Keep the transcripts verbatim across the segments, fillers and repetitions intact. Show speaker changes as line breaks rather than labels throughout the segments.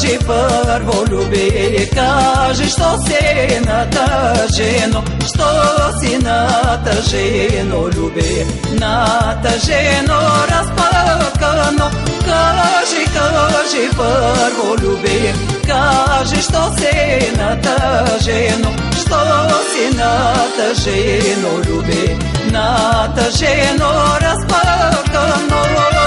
кажи първо, люби, кажи, що си натъжено, що си натъжено, люби, натъжено, разпъкано. Кажи, кажи първо, люби, кажи, що си натъжено, що си натъжено, люби, натъжено, разпъкано.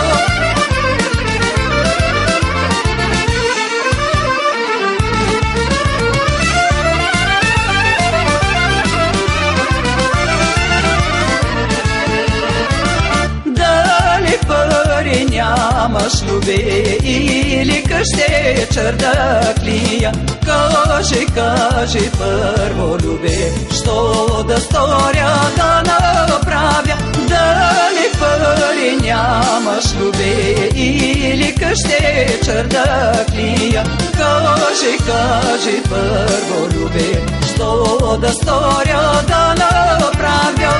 Нямаш, люби, или къще чердаклия? Кажи, кажи първо, люби, що да сторя, да направя? Дали пари нямаш, люби, или къще чердаклия? Кажи, кажи първо, люби, що да сторя, да направя?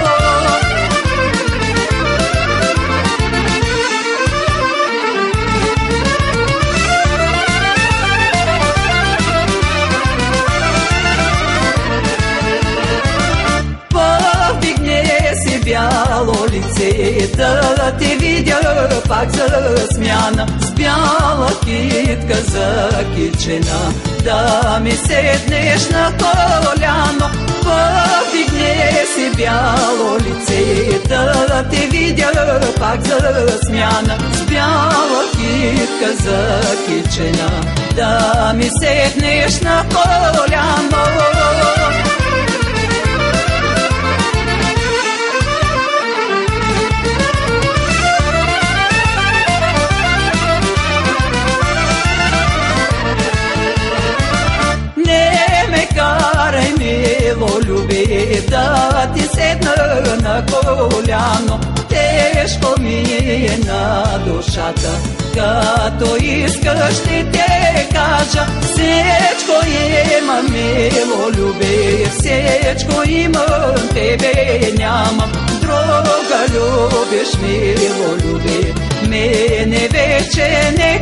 Бяло лице, да те видя пак за смяна, с бяла китка закичена, да ми седнеш на коляно. Повдигне си бяло лице, да те видя пак за смяна, с бяла китка закичена, да ми седнеш на коляно. Люби, да ти седна на коляно, тежко ми е на душата, като искаш ти те кажа. Всичко имам, мило, люби, всичко имам, тебе нямам. Друга любиш, мило, люби, мене вече не